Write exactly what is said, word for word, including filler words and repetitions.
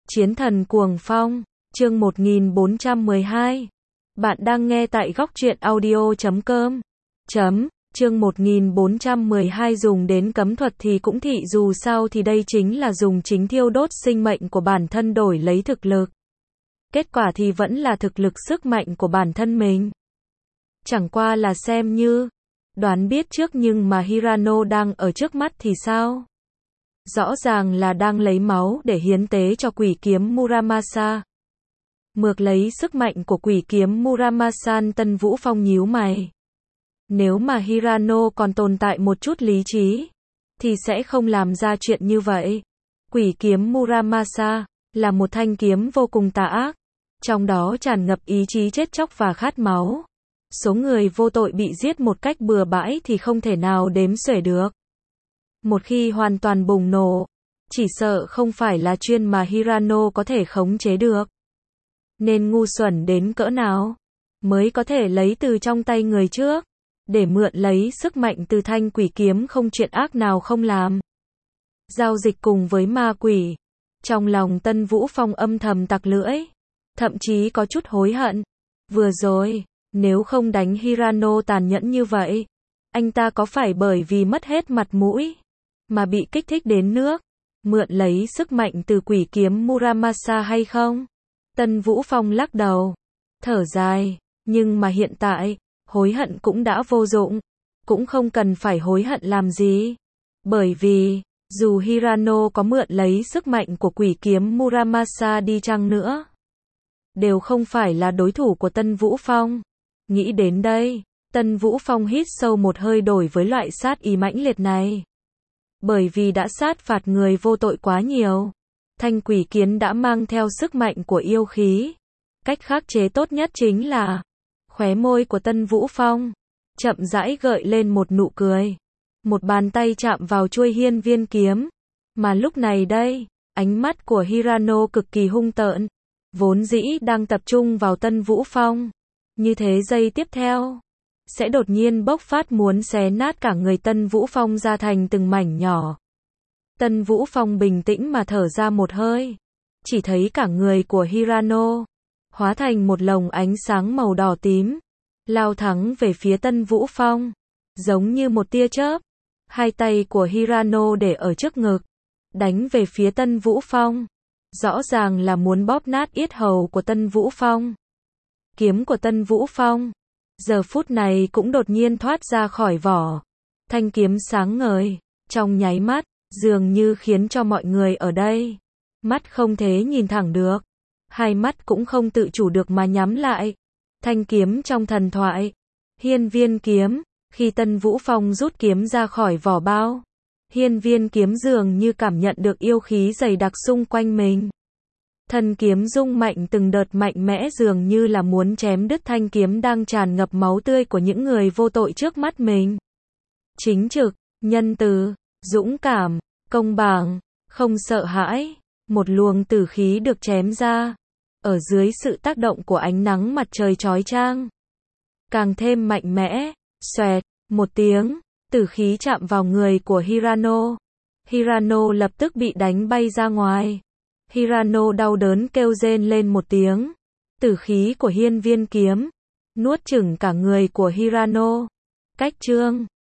Chiến thần cuồng phong, chương một nghìn bốn trăm mười hai. Bạn đang nghe tại góc truyện audio chấm com. Chấm, chương một nghìn bốn trăm mười hai dùng đến cấm thuật thì cũng thị dù sao thì đây chính là dùng chính thiêu đốt sinh mệnh của bản thân đổi lấy thực lực. Kết quả thì vẫn là thực lực sức mạnh của bản thân mình. Chẳng qua là xem như đoán biết trước, nhưng mà Hirano đang ở trước mắt thì sao? Rõ ràng là đang lấy máu để hiến tế cho quỷ kiếm Muramasa. Mượn lấy sức mạnh của quỷ kiếm Muramasa, Tân Vũ Phong nhíu mày. Nếu mà Hirano còn tồn tại một chút lý trí, thì sẽ không làm ra chuyện như vậy. Quỷ kiếm Muramasa là một thanh kiếm vô cùng tà ác, trong đó tràn ngập ý chí chết chóc và khát máu. Số người vô tội bị giết một cách bừa bãi thì không thể nào đếm xuể được. Một khi hoàn toàn bùng nổ, chỉ sợ không phải là chuyên mà Hirano có thể khống chế được. Nên ngu xuẩn đến cỡ nào mới có thể lấy từ trong tay người trước, để mượn lấy sức mạnh từ thanh quỷ kiếm không chuyện ác nào không làm. Giao dịch cùng với ma quỷ. Trong lòng Tân Vũ Phong âm thầm tặc lưỡi, thậm chí có chút hối hận. Vừa rồi, nếu không đánh Hirano tàn nhẫn như vậy, anh ta có phải bởi vì mất hết mặt mũi mà bị kích thích đến nước, mượn lấy sức mạnh từ quỷ kiếm Muramasa hay không? Tân Vũ Phong lắc đầu, thở dài, nhưng mà hiện tại, hối hận cũng đã vô dụng, cũng không cần phải hối hận làm gì. Bởi vì, dù Hirano có mượn lấy sức mạnh của quỷ kiếm Muramasa đi chăng nữa, đều không phải là đối thủ của Tân Vũ Phong. Nghĩ đến đây, Tân Vũ Phong hít sâu một hơi đổi với loại sát ý mãnh liệt này. Bởi vì đã sát phạt người vô tội quá nhiều, thanh quỷ kiếm đã mang theo sức mạnh của yêu khí. Cách khắc chế tốt nhất chính là, khóe môi của Tân Vũ Phong chậm rãi gợi lên một nụ cười. Một bàn tay chạm vào chuôi hiên viên kiếm. Mà lúc này đây, ánh mắt của Hirano cực kỳ hung tợn, vốn dĩ đang tập trung vào Tân Vũ Phong. Như thế giây tiếp theo, sẽ đột nhiên bốc phát muốn xé nát cả người Tân Vũ Phong ra thành từng mảnh nhỏ. Tân Vũ Phong bình tĩnh mà thở ra một hơi. Chỉ thấy cả người của Hirano hóa thành một lồng ánh sáng màu đỏ tím, lao thẳng về phía Tân Vũ Phong, giống như một tia chớp. Hai tay của Hirano để ở trước ngực, đánh về phía Tân Vũ Phong. Rõ ràng là muốn bóp nát yết hầu của Tân Vũ Phong. Kiếm của Tân Vũ Phong giờ phút này cũng đột nhiên thoát ra khỏi vỏ. Thanh kiếm sáng ngời, trong nháy mắt, dường như khiến cho mọi người ở đây mắt không thể nhìn thẳng được, hai mắt cũng không tự chủ được mà nhắm lại. Thanh kiếm trong thần thoại, hiên viên kiếm. Khi Tân Vũ Phong rút kiếm ra khỏi vỏ bao, hiên viên kiếm dường như cảm nhận được yêu khí dày đặc xung quanh mình. Thân kiếm rung mạnh từng đợt mạnh mẽ, dường như là muốn chém đứt thanh kiếm đang tràn ngập máu tươi của những người vô tội trước mắt mình. Chính trực, nhân từ, dũng cảm, công bằng, không sợ hãi. Một luồng tử khí được chém ra, ở dưới sự tác động của ánh nắng mặt trời chói chang, càng thêm mạnh mẽ. Xoẹt, một tiếng, tử khí chạm vào người của Hirano. Hirano lập tức bị đánh bay ra ngoài. Hirano đau đớn kêu rên lên một tiếng. Tử khí của hiên viên kiếm nuốt chửng cả người của Hirano. Cách chương